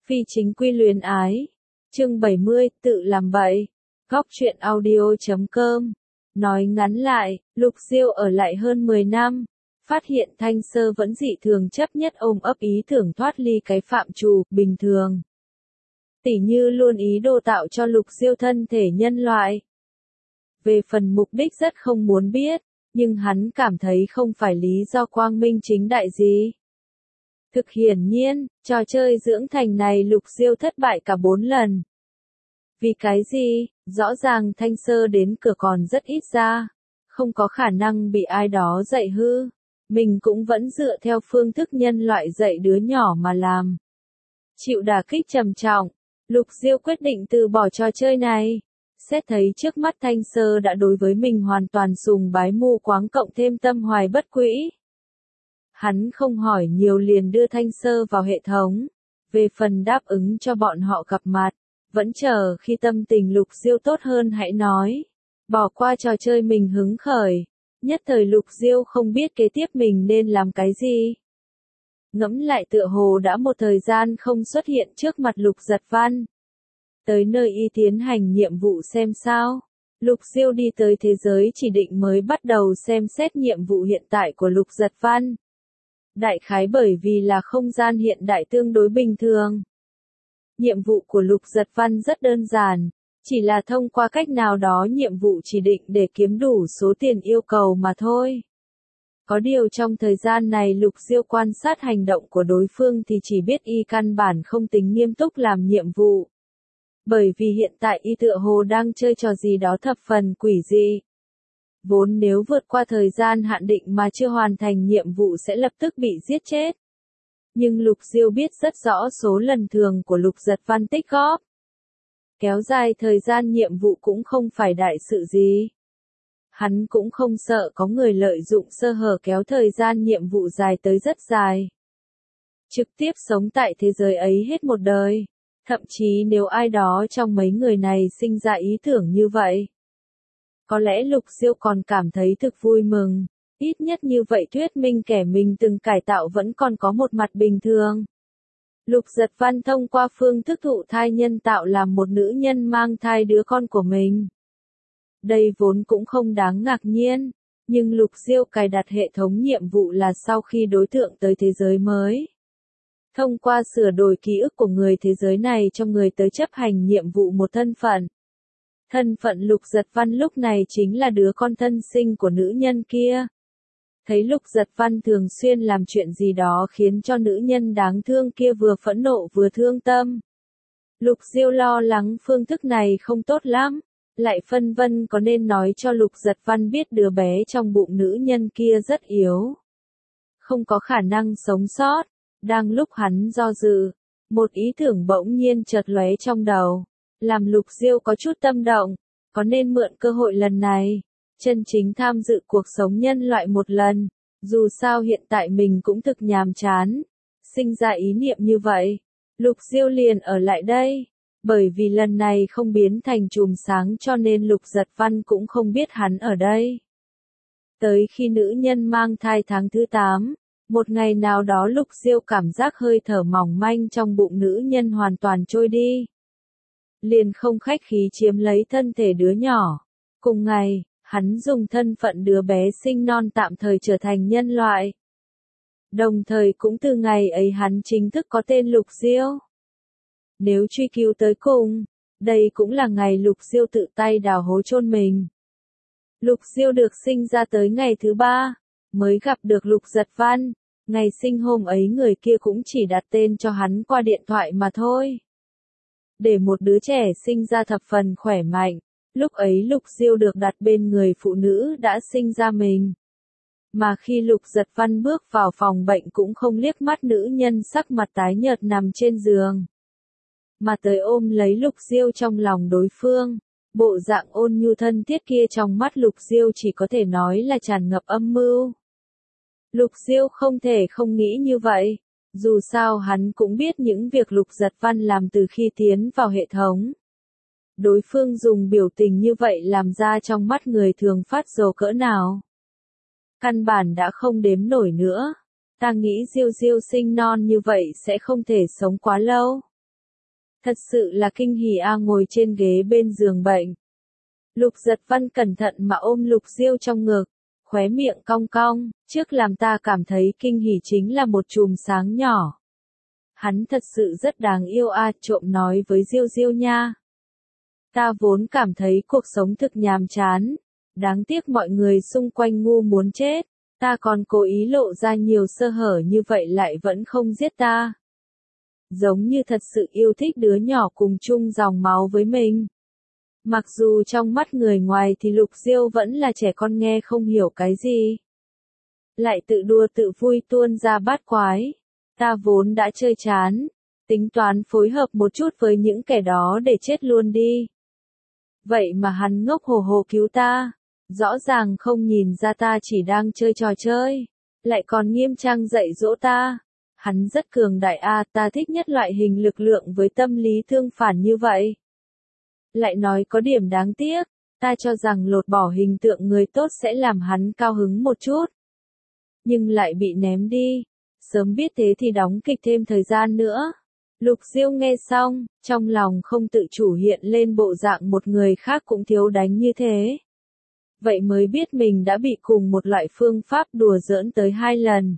Phi chính quy luyến ái. Chương 70, tự làm bậy. Góc truyện audio.com. Nói ngắn lại, Lục Diêu ở lại hơn 10 năm, phát hiện Thanh Sơ vẫn dị thường chấp nhất ôm ấp ý tưởng thoát ly cái phạm trù bình thường. Tỉ như luôn ý đồ tạo cho Lục Diêu thân thể nhân loại. Về phần mục đích rất không muốn biết, nhưng hắn cảm thấy không phải lý do quang minh chính đại gì. Thực hiển nhiên, trò chơi dưỡng thành này Lục Diêu thất bại cả 4 lần. Vì cái gì? Rõ ràng Thanh Sơ đến cửa còn rất ít ra, không có khả năng bị ai đó dạy hư. Mình cũng vẫn dựa theo phương thức nhân loại dạy đứa nhỏ mà làm. Chịu đả kích trầm trọng, Lục Diêu quyết định từ bỏ trò chơi này. Xét thấy trước mắt Thanh Sơ đã đối với mình hoàn toàn sùng bái mù quáng cộng thêm tâm hoài bất quỹ. Hắn không hỏi nhiều liền đưa Thanh Sơ vào hệ thống. Về phần đáp ứng cho bọn họ gặp mặt, vẫn chờ khi tâm tình Lục Diêu tốt hơn hãy nói. Bỏ qua trò chơi mình hứng khởi. Nhất thời Lục Diêu không biết kế tiếp mình nên làm cái gì. Ngẫm lại tựa hồ đã một thời gian không xuất hiện trước mặt Lục Giật Văn. Tới nơi y tiến hành nhiệm vụ xem sao. Lục Diêu đi tới thế giới chỉ định mới bắt đầu xem xét nhiệm vụ hiện tại của Lục Giật Văn. Đại khái bởi vì là không gian hiện đại tương đối bình thường. Nhiệm vụ của Lục Giật Văn rất đơn giản, chỉ là thông qua cách nào đó nhiệm vụ chỉ định để kiếm đủ số tiền yêu cầu mà thôi. Có điều trong thời gian này Lục Diêu quan sát hành động của đối phương thì chỉ biết y căn bản không tính nghiêm túc làm nhiệm vụ. Bởi vì hiện tại y tựa hồ đang chơi trò gì đó thập phần quỷ dị. Vốn nếu vượt qua thời gian hạn định mà chưa hoàn thành nhiệm vụ sẽ lập tức bị giết chết. Nhưng Lục Diêu biết rất rõ số lần thường của Lục Giật Văn tích góp. Kéo dài thời gian nhiệm vụ cũng không phải đại sự gì. Hắn cũng không sợ có người lợi dụng sơ hở kéo thời gian nhiệm vụ dài tới rất dài. Trực tiếp sống tại thế giới ấy hết một đời. Thậm chí nếu ai đó trong mấy người này sinh ra ý tưởng như vậy. Có lẽ Lục Diêu còn cảm thấy thực vui mừng. Ít nhất như vậy thuyết minh kẻ mình từng cải tạo vẫn còn có một mặt bình thường. Lục Giật Văn thông qua phương thức thụ thai nhân tạo làm một nữ nhân mang thai đứa con của mình. Đây vốn cũng không đáng ngạc nhiên, nhưng Lục Diêu cài đặt hệ thống nhiệm vụ là sau khi đối tượng tới thế giới mới. Thông qua sửa đổi ký ức của người thế giới này cho người tới chấp hành nhiệm vụ một thân phận. Thân phận Lục Giật Văn lúc này chính là đứa con thân sinh của nữ nhân kia. Thấy Lục Giật Văn thường xuyên làm chuyện gì đó khiến cho nữ nhân đáng thương kia vừa phẫn nộ vừa thương tâm. Lục Diêu lo lắng phương thức này không tốt lắm, lại phân vân có nên nói cho Lục Giật Văn biết đứa bé trong bụng nữ nhân kia rất yếu. Không có khả năng sống sót. Đang lúc hắn do dự, một ý tưởng bỗng nhiên chợt lóe trong đầu, làm Lục Diêu có chút tâm động, có nên mượn cơ hội lần này, chân chính tham dự cuộc sống nhân loại một lần, dù sao hiện tại mình cũng thực nhàm chán, sinh ra ý niệm như vậy, Lục Diêu liền ở lại đây, bởi vì lần này không biến thành chùm sáng cho nên Lục Giật Văn cũng không biết hắn ở đây. Tới khi nữ nhân mang thai tháng thứ 8, một ngày nào đó Lục Diêu cảm giác hơi thở mỏng manh trong bụng nữ nhân hoàn toàn trôi đi. Liền không khách khí chiếm lấy thân thể đứa nhỏ. Cùng ngày, hắn dùng thân phận đứa bé sinh non tạm thời trở thành nhân loại. Đồng thời cũng từ ngày ấy hắn chính thức có tên Lục Diêu. Nếu truy cứu tới cùng, đây cũng là ngày Lục Diêu tự tay đào hố chôn mình. Lục Diêu được sinh ra tới ngày thứ 3, mới gặp được Lục Giật Văn. Ngày sinh hôm ấy người kia cũng chỉ đặt tên cho hắn qua điện thoại mà thôi. Để một đứa trẻ sinh ra thập phần khỏe mạnh, lúc ấy Lục Diêu được đặt bên người phụ nữ đã sinh ra mình. Mà khi Lục Giật Văn bước vào phòng bệnh cũng không liếc mắt nữ nhân sắc mặt tái nhợt nằm trên giường. Mà tới ôm lấy Lục Diêu trong lòng đối phương, bộ dạng ôn nhu thân thiết kia trong mắt Lục Diêu chỉ có thể nói là tràn ngập âm mưu. Lục Diêu không thể không nghĩ như vậy, dù sao hắn cũng biết những việc Lục Giật Văn làm từ khi tiến vào hệ thống. Đối phương dùng biểu tình như vậy làm ra trong mắt người thường phát rồ cỡ nào. Căn bản đã không đếm nổi nữa, ta nghĩ Diêu Diêu sinh non như vậy sẽ không thể sống quá lâu. Thật sự là kinh hỉ a, ngồi trên ghế bên giường bệnh. Lục Giật Văn cẩn thận mà ôm Lục Diêu trong ngực, khóe miệng cong cong, trước làm ta cảm thấy kinh hỉ chính là một chùm sáng nhỏ. Hắn thật sự rất đáng yêu a, trộm nói với Diêu Diêu nha. Ta vốn cảm thấy cuộc sống thực nhàm chán, đáng tiếc mọi người xung quanh ngu muốn chết, ta còn cố ý lộ ra nhiều sơ hở như vậy lại vẫn không giết ta. Giống như thật sự yêu thích đứa nhỏ cùng chung dòng máu với mình. Mặc dù trong mắt người ngoài thì Lục Diêu vẫn là trẻ con nghe không hiểu cái gì. Lại tự đùa tự vui tuôn ra bát quái. Ta vốn đã chơi chán, tính toán phối hợp một chút với những kẻ đó để chết luôn đi. Vậy mà hắn ngốc hồ hồ cứu ta, rõ ràng không nhìn ra ta chỉ đang chơi trò chơi, lại còn nghiêm trang dạy dỗ ta. Hắn rất cường đại a, ta thích nhất loại hình lực lượng với tâm lý tương phản như vậy. Lại nói có điểm đáng tiếc, ta cho rằng lột bỏ hình tượng người tốt sẽ làm hắn cao hứng một chút. Nhưng lại bị ném đi, sớm biết thế thì đóng kịch thêm thời gian nữa. Lục Diêu nghe xong, trong lòng không tự chủ hiện lên bộ dạng một người khác cũng thiếu đánh như thế. Vậy mới biết mình đã bị cùng một loại phương pháp đùa giỡn tới 2 lần.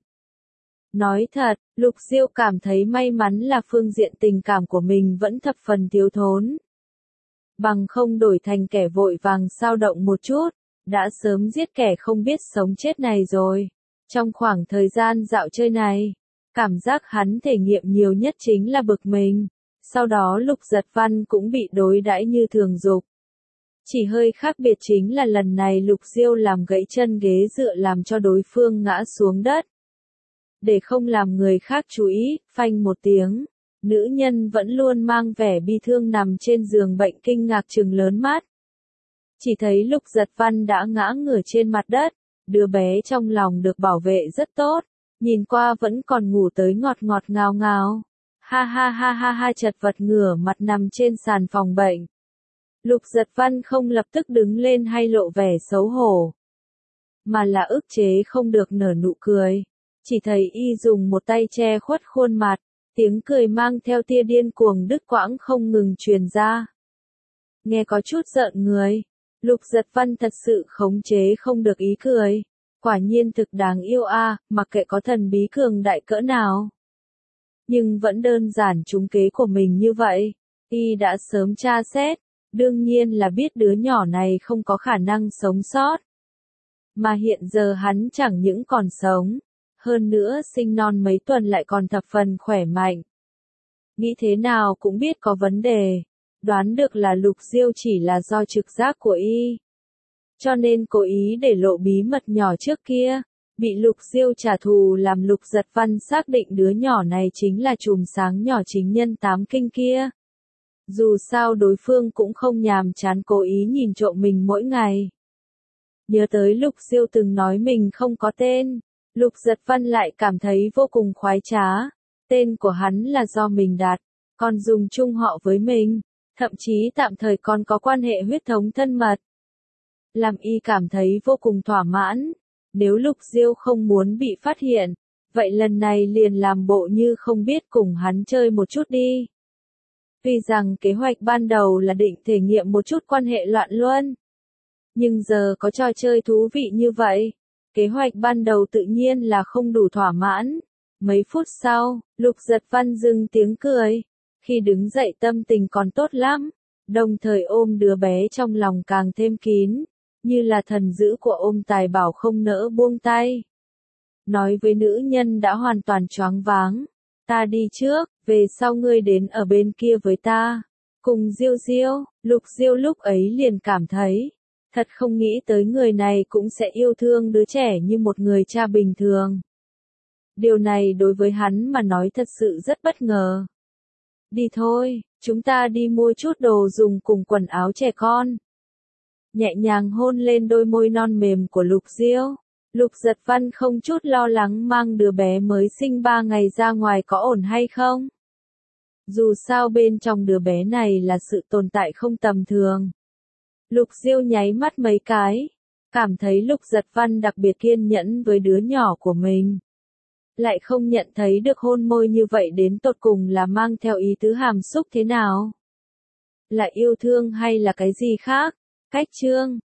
Nói thật, Lục Diêu cảm thấy may mắn là phương diện tình cảm của mình vẫn thập phần thiếu thốn. Bằng không đổi thành kẻ vội vàng xao động một chút, đã sớm giết kẻ không biết sống chết này rồi. Trong khoảng thời gian dạo chơi này, cảm giác hắn thể nghiệm nhiều nhất chính là bực mình. Sau đó Lục Giật Văn cũng bị đối đãi như thường dục. Chỉ hơi khác biệt chính là lần này Lục Diêu làm gãy chân ghế dựa làm cho đối phương ngã xuống đất. Để không làm người khác chú ý, phanh một tiếng, nữ nhân vẫn luôn mang vẻ bi thương nằm trên giường bệnh kinh ngạc trừng lớn mắt. Chỉ thấy Lục Giật Văn đã ngã ngửa trên mặt đất, đứa bé trong lòng được bảo vệ rất tốt, nhìn qua vẫn còn ngủ tới ngọt ngọt ngào ngào. Ha ha ha ha ha, chật vật ngửa mặt nằm trên sàn phòng bệnh. Lục Giật Văn không lập tức đứng lên hay lộ vẻ xấu hổ, mà là ức chế không được nở nụ cười. Chỉ thấy y dùng một tay che khuất khuôn mặt, tiếng cười mang theo tia điên cuồng đứt quãng không ngừng truyền ra. Nghe có chút giận người, Lục Giật Văn thật sự khống chế không được ý cười. Quả nhiên thực đáng yêu a, mặc kệ có thần bí cường đại cỡ nào. Nhưng vẫn đơn giản trúng kế của mình như vậy, y đã sớm tra xét, đương nhiên là biết đứa nhỏ này không có khả năng sống sót. Mà hiện giờ hắn chẳng những còn sống, hơn nữa sinh non mấy tuần lại còn thập phần khỏe mạnh. Nghĩ thế nào cũng biết có vấn đề, đoán được là Lục Diêu chỉ là do trực giác của y. Cho nên cố ý để lộ bí mật nhỏ trước kia, bị Lục Diêu trả thù làm Lục Giật Văn xác định đứa nhỏ này chính là chùm sáng nhỏ chính nhân 8 kinh kia. Dù sao đối phương cũng không nhàm chán cố ý nhìn trộm mình mỗi ngày. Nhớ tới Lục Diêu từng nói mình không có tên, Lục Giật Văn lại cảm thấy vô cùng khoái trá. Tên của hắn là do mình đặt, còn dùng chung họ với mình, thậm chí tạm thời còn có quan hệ huyết thống thân mật. Làm y cảm thấy vô cùng thỏa mãn. Nếu Lục Diêu không muốn bị phát hiện, vậy lần này liền làm bộ như không biết cùng hắn chơi một chút đi. Tuy rằng kế hoạch ban đầu là định thể nghiệm một chút quan hệ loạn luân, nhưng giờ có trò chơi thú vị như vậy, kế hoạch ban đầu tự nhiên là không đủ thỏa mãn. Mấy phút sau, Lục Giật Văn dừng tiếng cười, khi đứng dậy tâm tình còn tốt lắm, đồng thời ôm đứa bé trong lòng càng thêm kín, như là thần dữ của ôm tài bảo không nỡ buông tay. Nói với nữ nhân đã hoàn toàn choáng váng, ta đi trước, về sau ngươi đến ở bên kia với ta, cùng Diêu Diêu. Lục Diêu lúc ấy liền cảm thấy, thật không nghĩ tới người này cũng sẽ yêu thương đứa trẻ như một người cha bình thường. Điều này đối với hắn mà nói thật sự rất bất ngờ. Đi thôi, chúng ta đi mua chút đồ dùng cùng quần áo trẻ con. Nhẹ nhàng hôn lên đôi môi non mềm của Lục Diêu. Lục Giật Văn không chút lo lắng mang đứa bé mới sinh 3 ngày ra ngoài có ổn hay không. Dù sao bên trong đứa bé này là sự tồn tại không tầm thường. Lục Diêu nháy mắt mấy cái, cảm thấy Lục Giật Văn đặc biệt kiên nhẫn với đứa nhỏ của mình. lại không nhận thấy được hôn môi như vậy đến tột cùng là mang theo ý tứ hàm xúc thế nào? Là yêu thương hay là cái gì khác? Cách chương